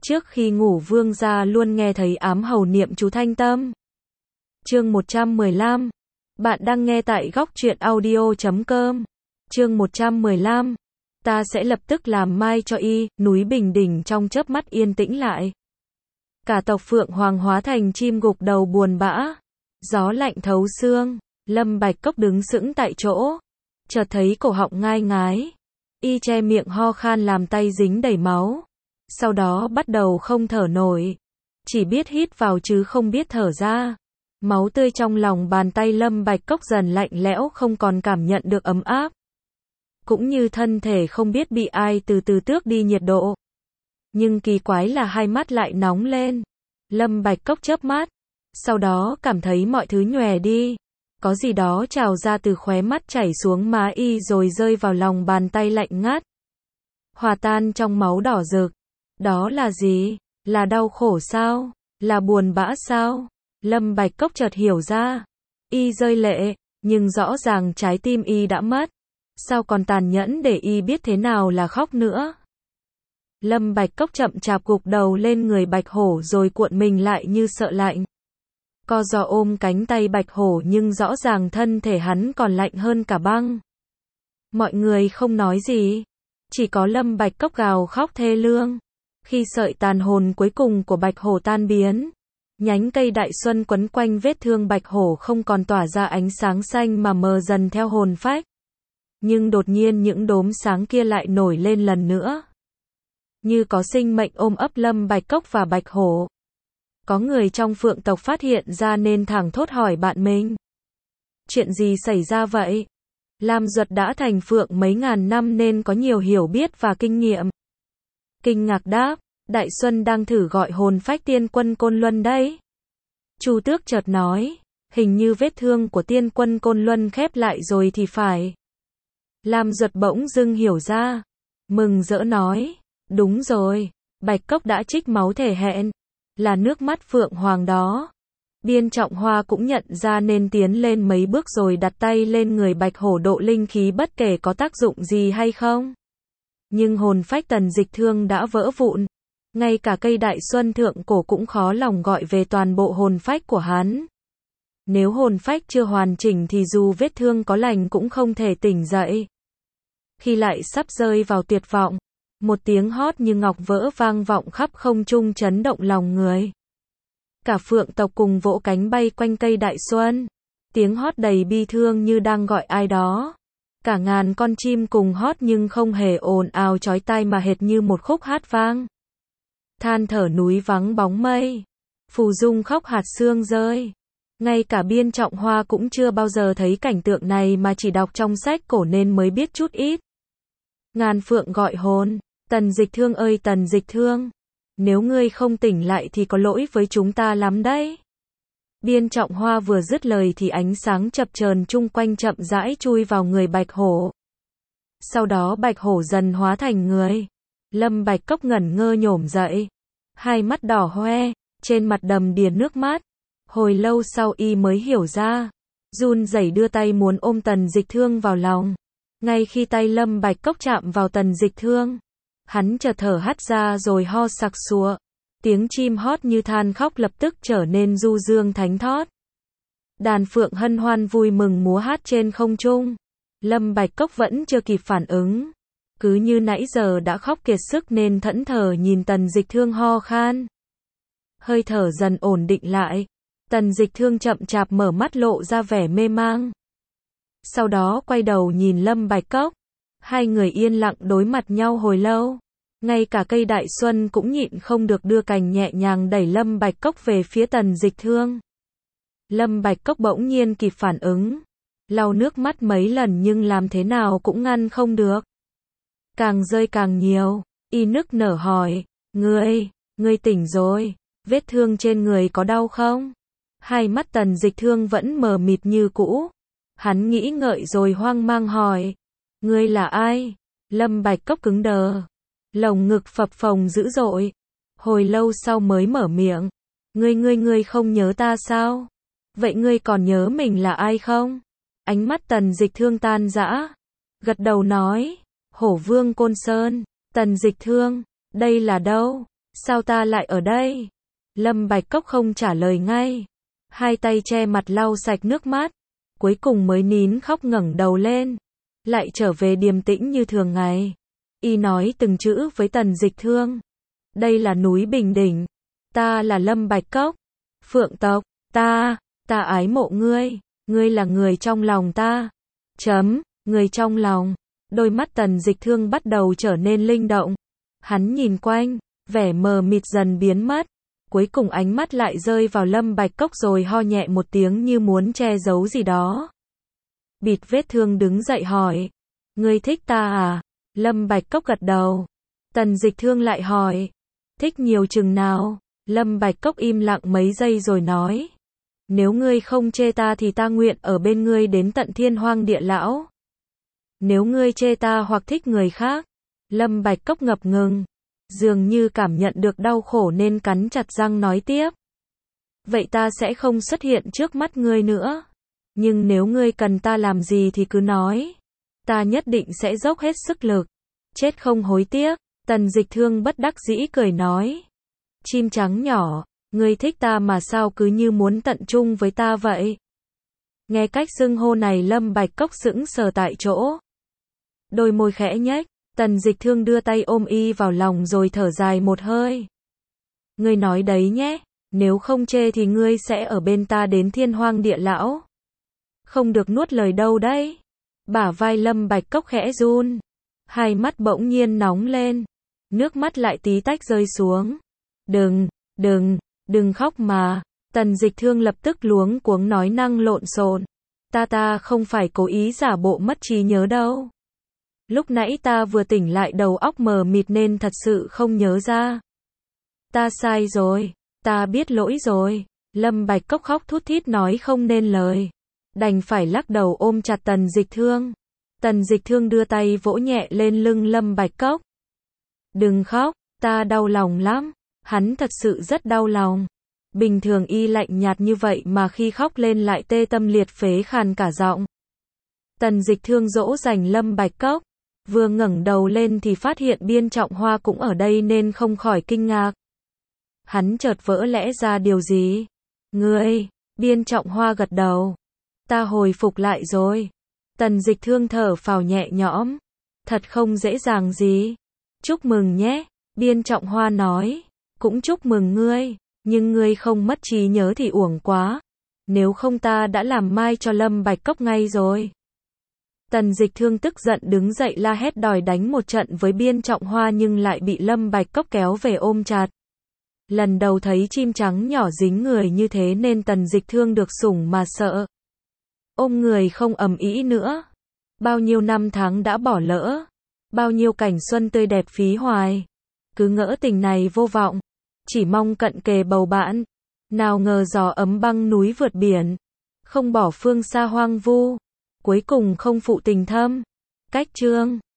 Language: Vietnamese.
Trước khi ngủ vương gia luôn nghe thấy ám hầu niệm chú thanh tâm. Chương 115. Bạn đang nghe tại góc truyện audio.com. Chương 115. Ta sẽ lập tức làm mai cho y. Núi Bình Đỉnh trong chớp mắt yên tĩnh lại. Cả tộc Phượng Hoàng hóa thành chim gục đầu buồn bã. Gió lạnh thấu xương. Lâm Bạch Cốc đứng sững tại chỗ. Chợt thấy cổ họng ngai ngái. Y che miệng ho khan làm tay dính đầy máu. Sau đó bắt đầu không thở nổi. Chỉ biết hít vào chứ không biết thở ra. Máu tươi trong lòng bàn tay Lâm Bạch Cốc dần lạnh lẽo, không còn cảm nhận được ấm áp. Cũng như thân thể không biết bị ai từ từ tước đi nhiệt độ. Nhưng kỳ quái là hai mắt lại nóng lên. Lâm Bạch Cốc chớp mắt. Sau đó cảm thấy mọi thứ nhòe đi. Có gì đó trào ra từ khóe mắt chảy xuống má y rồi rơi vào lòng bàn tay lạnh ngắt. Hòa tan trong máu đỏ rực. Đó là gì? Là đau khổ sao? Là buồn bã sao? Lâm Bạch Cốc chợt hiểu ra. Y rơi lệ, nhưng rõ ràng trái tim y đã mất. Sao còn tàn nhẫn để y biết thế nào là khóc nữa? Lâm Bạch Cốc chậm chạp gục đầu lên người Bạch Hổ rồi cuộn mình lại như sợ lạnh. Co giò ôm cánh tay Bạch Hổ nhưng rõ ràng thân thể hắn còn lạnh hơn cả băng. Mọi người không nói gì. Chỉ có Lâm Bạch Cốc gào khóc thê lương. Khi sợi tàn hồn cuối cùng của Bạch Hổ tan biến, nhánh cây đại xuân quấn quanh vết thương Bạch Hổ không còn tỏa ra ánh sáng xanh mà mờ dần theo hồn phách. Nhưng đột nhiên những đốm sáng kia lại nổi lên lần nữa. Như có sinh mệnh ôm ấp Lâm Bạch Cốc và Bạch Hổ. Có người trong Phượng tộc phát hiện ra nên thẳng thốt hỏi bạn mình. Chuyện gì xảy ra vậy? Lam Duật đã thành Phượng mấy ngàn năm nên có nhiều hiểu biết và kinh nghiệm. Kinh ngạc đáp, Đại Xuân đang thử gọi hồn phách tiên quân Côn Luân đấy. Chu Tước chợt nói, hình như vết thương của tiên quân Côn Luân khép lại rồi thì phải. Lam Duật bỗng dưng hiểu ra. Mừng rỡ nói, đúng rồi, Bạch Cốc đã trích máu thể hẹn. Là nước mắt Phượng Hoàng đó. Biên Trọng Hoa cũng nhận ra nên tiến lên mấy bước rồi đặt tay lên người Bạch Hổ độ linh khí bất kể có tác dụng gì hay không. Nhưng hồn phách Tần Dịch Thương đã vỡ vụn. Ngay cả cây đại xuân thượng cổ cũng khó lòng gọi về toàn bộ hồn phách của hắn. Nếu hồn phách chưa hoàn chỉnh thì dù vết thương có lành cũng không thể tỉnh dậy. Khi lại sắp rơi vào tuyệt vọng, một tiếng hót như ngọc vỡ vang vọng khắp không trung chấn động lòng người. Cả Phượng tộc cùng vỗ cánh bay quanh cây đại xuân. Tiếng hót đầy bi thương như đang gọi ai đó. Cả ngàn con chim cùng hót nhưng không hề ồn ào chói tai mà hệt như một khúc hát vang. Than thở núi vắng bóng mây. Phù Dung khóc hạt sương rơi. Ngay cả Biên Trọng Hoa cũng chưa bao giờ thấy cảnh tượng này mà chỉ đọc trong sách cổ nên mới biết chút ít. Ngàn Phượng gọi hồn. Tần Dịch Thương ơi Tần Dịch Thương. Nếu ngươi không tỉnh lại thì có lỗi với chúng ta lắm đấy. Biên Trọng Hoa vừa dứt lời thì ánh sáng chập chờn chung quanh chậm rãi chui vào người Bạch Hổ. Sau đó Bạch Hổ dần hóa thành người. Lâm Bạch Cốc ngẩn ngơ nhổm dậy. Hai mắt đỏ hoe, trên mặt đầm đìa nước mắt. Hồi lâu sau y mới hiểu ra. Run rẩy đưa tay muốn ôm Tần Dịch Thương vào lòng. Ngay khi tay Lâm Bạch Cốc chạm vào Tần Dịch Thương, hắn chợt thở hắt ra rồi ho sặc sụa. Tiếng chim hót như than khóc lập tức trở nên du dương thánh thót. Đàn phượng hân hoan vui mừng múa hát trên không trung. Lâm Bạch Cốc vẫn chưa kịp phản ứng. Cứ như nãy giờ đã khóc kiệt sức nên thẫn thờ nhìn Tần Dịch Thương ho khan. Hơi thở dần ổn định lại. Tần Dịch Thương chậm chạp mở mắt lộ ra vẻ mê mang. Sau đó quay đầu nhìn Lâm Bạch Cốc. Hai người yên lặng đối mặt nhau hồi lâu. Ngay cả cây đại xuân cũng nhịn không được đưa cành nhẹ nhàng đẩy Lâm Bạch Cốc về phía Tần Dịch Thương. Lâm Bạch Cốc bỗng nhiên kịp phản ứng. Lau nước mắt mấy lần nhưng làm thế nào cũng ngăn không được. Càng rơi càng nhiều, y nức nở hỏi, ngươi tỉnh rồi, vết thương trên người có đau không? Hai mắt Tần Dịch Thương vẫn mờ mịt như cũ. Hắn nghĩ ngợi rồi hoang mang hỏi, ngươi là ai? Lâm Bạch Cốc cứng đờ. Lồng ngực phập phồng dữ dội. Hồi lâu sau mới mở miệng. Ngươi không nhớ ta sao? Vậy ngươi còn nhớ mình là ai không? Ánh mắt Tần Dịch Thương tan rã. Gật đầu nói. Hổ Vương Côn Sơn. Tần Dịch Thương. Đây là đâu? Sao ta lại ở đây? Lâm Bạch Cốc không trả lời ngay. Hai tay che mặt lau sạch nước mắt. Cuối cùng mới nín khóc ngẩng đầu lên. Lại trở về điềm tĩnh như thường ngày. Y nói từng chữ với Tần Dịch Thương. Đây là núi Bình Đỉnh. Ta là Lâm Bạch Cốc. Phượng tộc. Ta ái mộ ngươi. Ngươi là người trong lòng ta. Người trong lòng. Đôi mắt Tần Dịch Thương bắt đầu trở nên linh động. Hắn nhìn quanh, vẻ mờ mịt dần biến mất. Cuối cùng ánh mắt lại rơi vào Lâm Bạch Cốc rồi ho nhẹ một tiếng như muốn che giấu gì đó. Bịt vết thương đứng dậy hỏi. Ngươi thích ta à? Lâm Bạch Cốc gật đầu. Tần Dịch Thương lại hỏi. Thích nhiều chừng nào? Lâm Bạch Cốc im lặng mấy giây rồi nói. Nếu ngươi không chê ta thì ta nguyện ở bên ngươi đến tận thiên hoang địa lão. Nếu ngươi chê ta hoặc thích người khác. Lâm Bạch Cốc ngập ngừng. Dường như cảm nhận được đau khổ nên cắn chặt răng nói tiếp. Vậy ta sẽ không xuất hiện trước mắt ngươi nữa. Nhưng nếu ngươi cần ta làm gì thì cứ nói. Ta nhất định sẽ dốc hết sức lực. Chết không hối tiếc. Tần Dịch Thương bất đắc dĩ cười nói. Chim trắng nhỏ, ngươi thích ta mà sao cứ như muốn tận chung với ta vậy? Nghe cách xưng hô này Lâm Bạch Cốc sững sờ tại chỗ. Đôi môi khẽ nhếch, Tần Dịch Thương đưa tay ôm y vào lòng rồi thở dài một hơi. Ngươi nói đấy nhé, nếu không chê thì ngươi sẽ ở bên ta đến thiên hoang địa lão. Không được nuốt lời đâu đấy. Bả vai Lâm Bạch Cốc khẽ run. Hai mắt bỗng nhiên nóng lên. Nước mắt lại tí tách rơi xuống. Đừng khóc mà. Tần Dịch Thương lập tức luống cuống nói năng lộn xộn. Ta không phải cố ý giả bộ mất trí nhớ đâu. Lúc nãy ta vừa tỉnh lại đầu óc mờ mịt nên thật sự không nhớ ra. Ta sai rồi, ta biết lỗi rồi. Lâm Bạch Cốc khóc thút thít nói không nên lời. Đành phải lắc đầu ôm chặt Tần Dịch Thương. Tần Dịch Thương đưa tay vỗ nhẹ lên lưng Lâm Bạch Cốc. Đừng khóc, ta đau lòng lắm. Hắn thật sự rất đau lòng. Bình thường y lạnh nhạt như vậy mà khi khóc lên lại tê tâm liệt phế khàn cả giọng. Tần Dịch Thương dỗ dành Lâm Bạch Cốc. Vừa ngẩng đầu lên thì phát hiện Biên Trọng Hoa cũng ở đây nên không khỏi kinh ngạc. Hắn chợt vỡ lẽ ra điều gì. Ngươi, Biên Trọng Hoa gật đầu. Ta hồi phục lại rồi. Tần Dịch Thương thở phào nhẹ nhõm. Thật không dễ dàng gì. Chúc mừng nhé, Biên Trọng Hoa nói. Cũng chúc mừng ngươi, nhưng ngươi không mất trí nhớ thì uổng quá. Nếu không ta đã làm mai cho Lâm Bạch Cốc ngay rồi. Tần Dịch Thương tức giận đứng dậy la hét đòi đánh một trận với Biên Trọng Hoa nhưng lại bị Lâm Bạch Cốc kéo về ôm chặt. Lần đầu thấy chim trắng nhỏ dính người như thế nên Tần Dịch Thương được sủng mà sợ. Ôm người không ầm ĩ nữa. Bao nhiêu năm tháng đã bỏ lỡ. Bao nhiêu cảnh xuân tươi đẹp phí hoài. Cứ ngỡ tình này vô vọng. Chỉ mong cận kề bầu bạn. Nào ngờ gió ấm băng núi vượt biển. Không bỏ phương xa hoang vu. Cuối cùng không phụ tình thâm. Cách chương